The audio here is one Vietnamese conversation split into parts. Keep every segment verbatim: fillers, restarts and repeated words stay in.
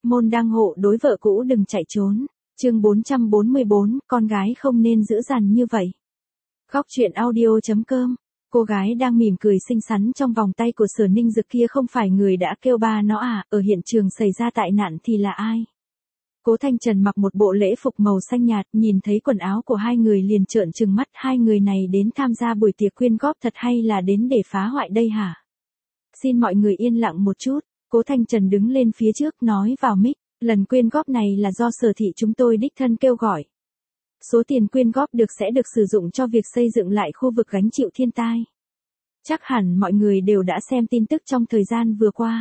môn đăng hộ đối vợ cũ đừng chạy trốn. Chương bốn trăm bốn mươi bốn, con gái không nên dữ dằn như vậy. Góc truyện audio chấm com. Cô gái đang mỉm cười xinh xắn trong vòng tay của Sở Ninh Dực kia không phải người đã kêu ba nó à, ở hiện trường xảy ra tai nạn thì là ai? Cố Thanh Trần mặc một bộ lễ phục màu xanh nhạt, nhìn thấy quần áo của hai người liền trợn trừng mắt, hai người này đến tham gia buổi tiệc quyên góp thật hay là đến để phá hoại đây hả? Xin mọi người yên lặng một chút, Cố Thanh Trần đứng lên phía trước nói vào mic, lần quyên góp này là do Sở thị chúng tôi đích thân kêu gọi. Số tiền quyên góp được sẽ được sử dụng cho việc xây dựng lại khu vực gánh chịu thiên tai. Chắc hẳn mọi người đều đã xem tin tức trong thời gian vừa qua.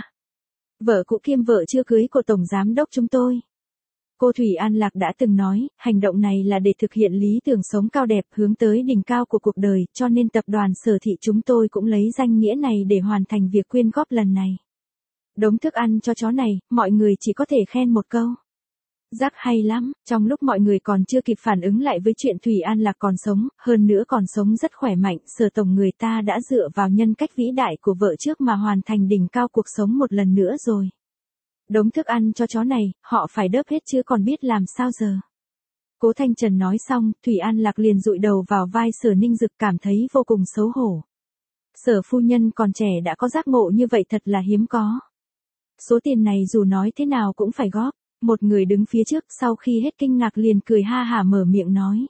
Vợ cũ kiêm vợ chưa cưới của Tổng Giám đốc chúng tôi. Cô Thủy An Lạc đã từng nói, hành động này là để thực hiện lý tưởng sống cao đẹp hướng tới đỉnh cao của cuộc đời, cho nên tập đoàn Sở thị chúng tôi cũng lấy danh nghĩa này để hoàn thành việc quyên góp lần này. Đống thức ăn cho chó này, mọi người chỉ có thể khen một câu. Rắc hay lắm, trong lúc mọi người còn chưa kịp phản ứng lại với chuyện Thủy An Lạc còn sống, hơn nữa còn sống rất khỏe mạnh, Sở tổng người ta đã dựa vào nhân cách vĩ đại của vợ trước mà hoàn thành đỉnh cao cuộc sống một lần nữa rồi. Đống thức ăn cho chó này, họ phải đớp hết chứ còn biết làm sao giờ. Cố Thanh Trần nói xong, Thủy An Lạc liền dụi đầu vào vai Sở Ninh Dực cảm thấy vô cùng xấu hổ. Sở phu nhân còn trẻ đã có giác ngộ như vậy thật là hiếm có. Số tiền này dù nói thế nào cũng phải góp. Một người đứng phía trước sau khi hết kinh ngạc liền cười ha hả mở miệng nói.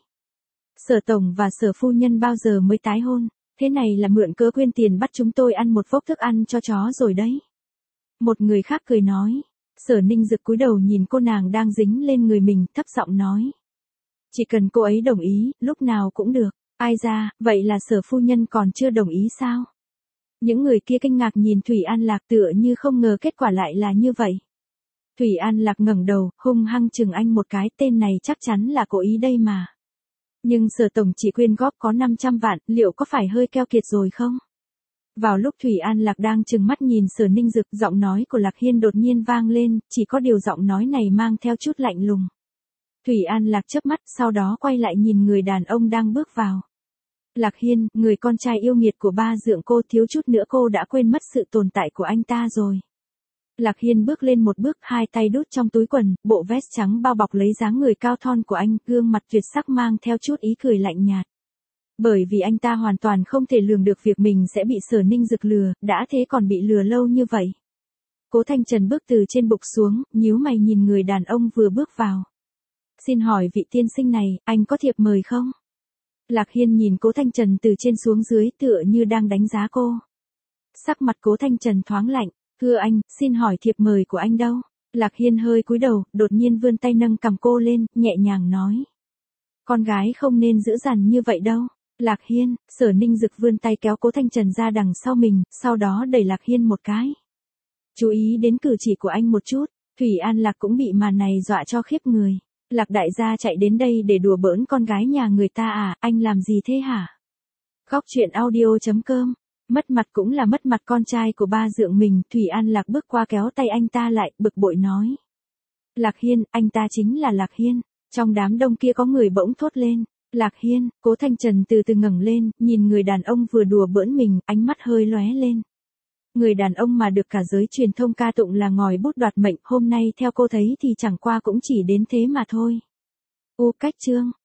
Sở tổng và Sở phu nhân bao giờ mới tái hôn, thế này là mượn cớ quyên tiền bắt chúng tôi ăn một vốc thức ăn cho chó rồi đấy. Một người khác cười nói. Sở Ninh Dực cúi đầu nhìn cô nàng đang dính lên người mình, thấp giọng nói. Chỉ cần cô ấy đồng ý, lúc nào cũng được. Ai ra, vậy là Sở phu nhân còn chưa đồng ý sao? Những người kia kinh ngạc nhìn Thủy An Lạc tựa như không ngờ kết quả lại là như vậy. Thủy An Lạc ngẩng đầu, hung hăng chừng anh một cái, tên này chắc chắn là cố ý đây mà. Nhưng Sở tổng chỉ quyên góp có năm trăm vạn, liệu có phải hơi keo kiệt rồi không? Vào lúc Thủy An Lạc đang trừng mắt nhìn Sở Ninh Dực, giọng nói của Lạc Hiên đột nhiên vang lên, chỉ có điều giọng nói này mang theo chút lạnh lùng. Thủy An Lạc chớp mắt, sau đó quay lại nhìn người đàn ông đang bước vào. Lạc Hiên, người con trai yêu nghiệt của ba dượng cô, thiếu chút nữa cô đã quên mất sự tồn tại của anh ta rồi. Lạc Hiên bước lên một bước, hai tay đút trong túi quần, bộ vest trắng bao bọc lấy dáng người cao thon của anh, gương mặt tuyệt sắc mang theo chút ý cười lạnh nhạt. Bởi vì anh ta hoàn toàn không thể lường được việc mình sẽ bị Sở Ninh Dực lừa, đã thế còn bị lừa lâu như vậy. Cố Thanh Trần bước từ trên bục xuống, nhíu mày nhìn người đàn ông vừa bước vào. Xin hỏi vị tiên sinh này, anh có thiệp mời không? Lạc Hiên nhìn Cố Thanh Trần từ trên xuống dưới tựa như đang đánh giá cô. Sắc mặt Cố Thanh Trần thoáng lạnh. Thưa anh, xin hỏi thiệp mời của anh đâu? Lạc Hiên hơi cúi đầu, đột nhiên vươn tay nâng cằm cô lên, nhẹ nhàng nói. Con gái không nên dữ dằn như vậy đâu. Lạc Hiên, Sở Ninh Dực vươn tay kéo Cố Thanh Trần ra đằng sau mình, sau đó đẩy Lạc Hiên một cái. Chú ý đến cử chỉ của anh một chút, Thủy An Lạc cũng bị màn này dọa cho khiếp người. Lạc đại gia chạy đến đây để đùa bỡn con gái nhà người ta à, anh làm gì thế hả? Góc truyện audio chấm com. Mất mặt cũng là mất mặt con trai của ba dượng mình, Thủy An Lạc bước qua kéo tay anh ta lại, bực bội nói. Lạc Hiên, anh ta chính là Lạc Hiên. Trong đám đông kia có người bỗng thốt lên. Lạc Hiên, Cố Thanh Trần từ từ ngẩng lên, nhìn người đàn ông vừa đùa bỡn mình, ánh mắt hơi lóe lên. Người đàn ông mà được cả giới truyền thông ca tụng là ngòi bút đoạt mệnh, hôm nay theo cô thấy thì chẳng qua cũng chỉ đến thế mà thôi. U cách chương.